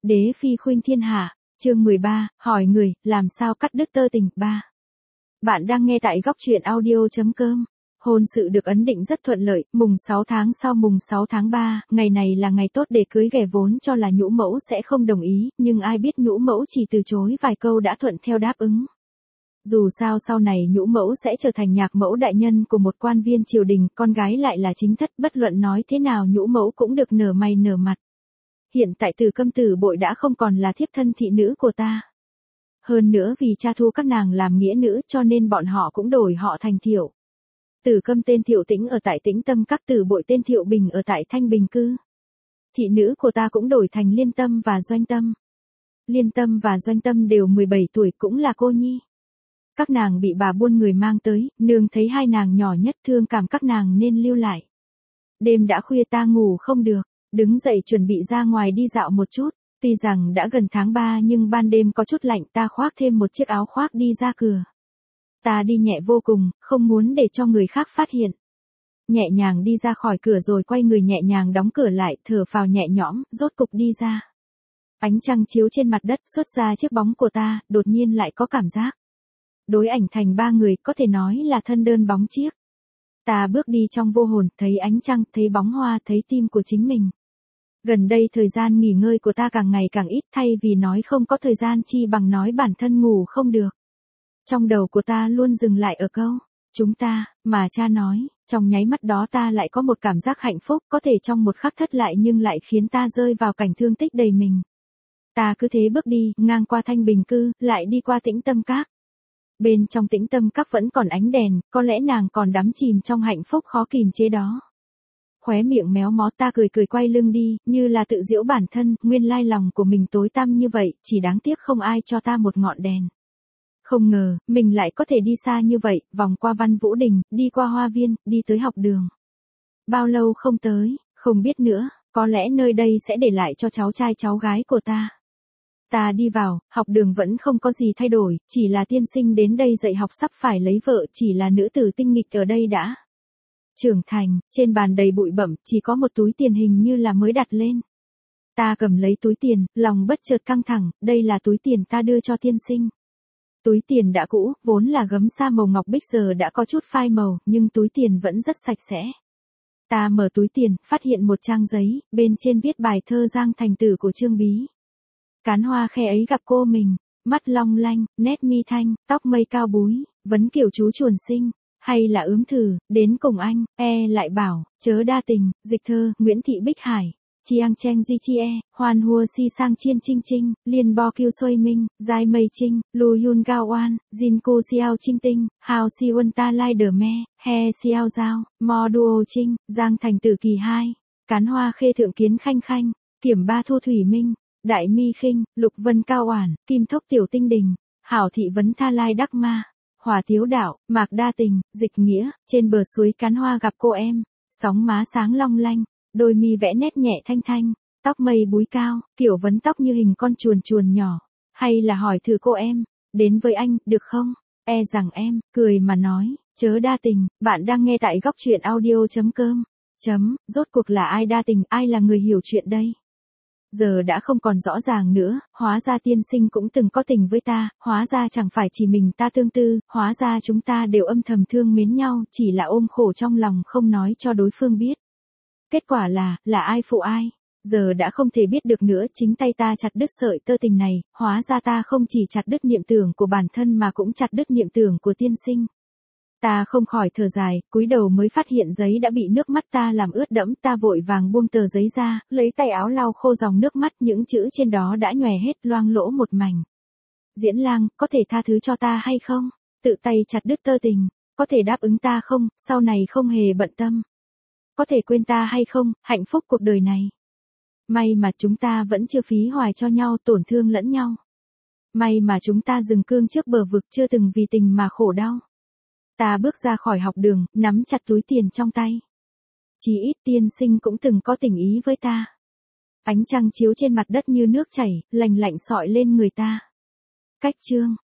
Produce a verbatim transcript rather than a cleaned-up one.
Đế phi khuynh thiên hạ, chương mười ba, hỏi người, làm sao cắt đứt tơ tình, ba. Bạn đang nghe tại góc truyện audio.com. Hôn sự được ấn định rất thuận lợi, mùng sáu tháng sau mùng sáu tháng ba, ngày này là ngày tốt để cưới ghẻ, vốn cho là nhũ mẫu sẽ không đồng ý, nhưng ai biết nhũ mẫu chỉ từ chối vài câu đã thuận theo đáp ứng. Dù sao sau này nhũ mẫu sẽ trở thành nhạc mẫu đại nhân của một quan viên triều đình, con gái lại là chính thất, bất luận nói thế nào nhũ mẫu cũng được nở mày nở mặt. Hiện tại Từ Câm Tử Bội đã không còn là thiếp thân thị nữ của ta. Hơn nữa vì cha thu các nàng làm nghĩa nữ cho nên bọn họ cũng đổi họ thành Thiệu. Tử Câm tên Thiệu Tĩnh ở tại Tĩnh Tâm Các, Tử Bội tên Thiệu Bình ở tại Thanh Bình Cư. Thị nữ của ta cũng đổi thành Liên Tâm và Doanh Tâm. Liên Tâm và Doanh Tâm đều mười bảy tuổi, cũng là cô nhi. Các nàng bị bà buôn người mang tới, nương thấy hai nàng nhỏ nhất thương cảm các nàng nên lưu lại. Đêm đã khuya ta ngủ không được, đứng dậy chuẩn bị ra ngoài đi dạo một chút. Tuy rằng đã gần tháng ba nhưng ban đêm có chút lạnh, ta khoác thêm một chiếc áo khoác đi ra cửa. Ta đi nhẹ vô cùng, không muốn để cho người khác phát hiện. Nhẹ nhàng đi ra khỏi cửa rồi quay người nhẹ nhàng đóng cửa lại, thở phào nhẹ nhõm, rốt cục đi ra. Ánh trăng chiếu trên mặt đất xuất ra chiếc bóng của ta, đột nhiên lại có cảm giác. Đối ảnh thành ba người, có thể nói là thân đơn bóng chiếc. Ta bước đi trong vô hồn, thấy ánh trăng, thấy bóng hoa, thấy tim của chính mình. Gần đây thời gian nghỉ ngơi của ta càng ngày càng ít, thay vì nói không có thời gian chi bằng nói bản thân ngủ không được. Trong đầu của ta luôn dừng lại ở câu, chúng ta, mà cha nói, trong nháy mắt đó ta lại có một cảm giác hạnh phúc, có thể trong một khắc thất lại nhưng lại khiến ta rơi vào cảnh thương tích đầy mình. Ta cứ thế bước đi, ngang qua Thanh Bình Cư, lại đi qua Tĩnh Tâm Các. Bên trong Tĩnh Tâm Các vẫn còn ánh đèn, có lẽ nàng còn đắm chìm trong hạnh phúc khó kìm chế đó. Khóe miệng méo mó, ta cười cười quay lưng đi, như là tự giễu bản thân, nguyên lai lòng của mình tối tăm như vậy, chỉ đáng tiếc không ai cho ta một ngọn đèn. Không ngờ, mình lại có thể đi xa như vậy, vòng qua Văn Vũ Đình, đi qua Hoa Viên, đi tới học đường. Bao lâu không tới, không biết nữa, có lẽ nơi đây sẽ để lại cho cháu trai cháu gái của ta. Ta đi vào, học đường vẫn không có gì thay đổi, chỉ là tiên sinh đến đây dạy học sắp phải lấy vợ, chỉ là nữ tử tinh nghịch ở đây đã trưởng thành. Trên bàn đầy bụi bặm, chỉ có một túi tiền hình như là mới đặt lên. Ta cầm lấy túi tiền, lòng bất chợt căng thẳng, đây là túi tiền ta đưa cho tiên sinh. Túi tiền đã cũ, vốn là gấm sa màu ngọc bích giờ đã có chút phai màu, nhưng túi tiền vẫn rất sạch sẽ. Ta mở túi tiền, phát hiện một trang giấy, bên trên viết bài thơ Giang Thành Tử của Trương Bí. Cán hoa khe ấy gặp cô mình, mắt long lanh, nét mi thanh, tóc mây cao búi, vấn kiểu chú chuồn sinh, hay là ướm thử, đến cùng anh, e lại bảo, chớ đa tình, dịch thơ, Nguyễn Thị Bích Hải, chiang cheng di chi e, hoan hua si sang chiên trinh trinh, liên bo kiêu xuôi minh, giai mây trinh, lu yun gao oan, jin cô xiao trinh tinh, hào si uân ta lai đờ me, he xiao giao, mo duo trinh, Giang Thành Tử kỳ hai, cán hoa khê thượng kiến khanh khanh, kiểm ba thu thủy minh. Đại mi khinh, lục vân cao oản, kim thốc tiểu tinh đình, hảo thị vấn tha lai đắc ma, hòa thiếu đạo, mạc đa tình, dịch nghĩa, trên bờ suối cán hoa gặp cô em, sóng má sáng long lanh, đôi mi vẽ nét nhẹ thanh thanh, tóc mây búi cao, kiểu vấn tóc như hình con chuồn chuồn nhỏ, hay là hỏi thử cô em, đến với anh, được không? E rằng em, cười mà nói, chớ đa tình, bạn đang nghe tại góc truyện audio.com, chấm, rốt cuộc là ai đa tình, ai là người hiểu chuyện đây? Giờ đã không còn rõ ràng nữa, hóa ra tiên sinh cũng từng có tình với ta, hóa ra chẳng phải chỉ mình ta tương tư, hóa ra chúng ta đều âm thầm thương mến nhau, chỉ là ôm khổ trong lòng không nói cho đối phương biết. Kết quả là, là ai phụ ai? Giờ đã không thể biết được nữa, chính tay ta chặt đứt sợi tơ tình này, hóa ra ta không chỉ chặt đứt niệm tưởng của bản thân mà cũng chặt đứt niệm tưởng của tiên sinh. Ta không khỏi thở dài, cúi đầu mới phát hiện giấy đã bị nước mắt ta làm ướt đẫm, ta vội vàng buông tờ giấy ra, lấy tay áo lau khô dòng nước mắt, những chữ trên đó đã nhòe hết, loang lỗ một mảnh. Diễn lang, có thể tha thứ cho ta hay không? Tự tay chặt đứt tơ tình, có thể đáp ứng ta không, sau này không hề bận tâm. Có thể quên ta hay không, hạnh phúc cuộc đời này. May mà chúng ta vẫn chưa phí hoài cho nhau, tổn thương lẫn nhau. May mà chúng ta dừng cương trước bờ vực, chưa từng vì tình mà khổ đau. Ta bước ra khỏi học đường, nắm chặt túi tiền trong tay. Chỉ ít tiên sinh cũng từng có tình ý với ta. Ánh trăng chiếu trên mặt đất như nước chảy, lành lạnh sọi lên người ta. Cách chương.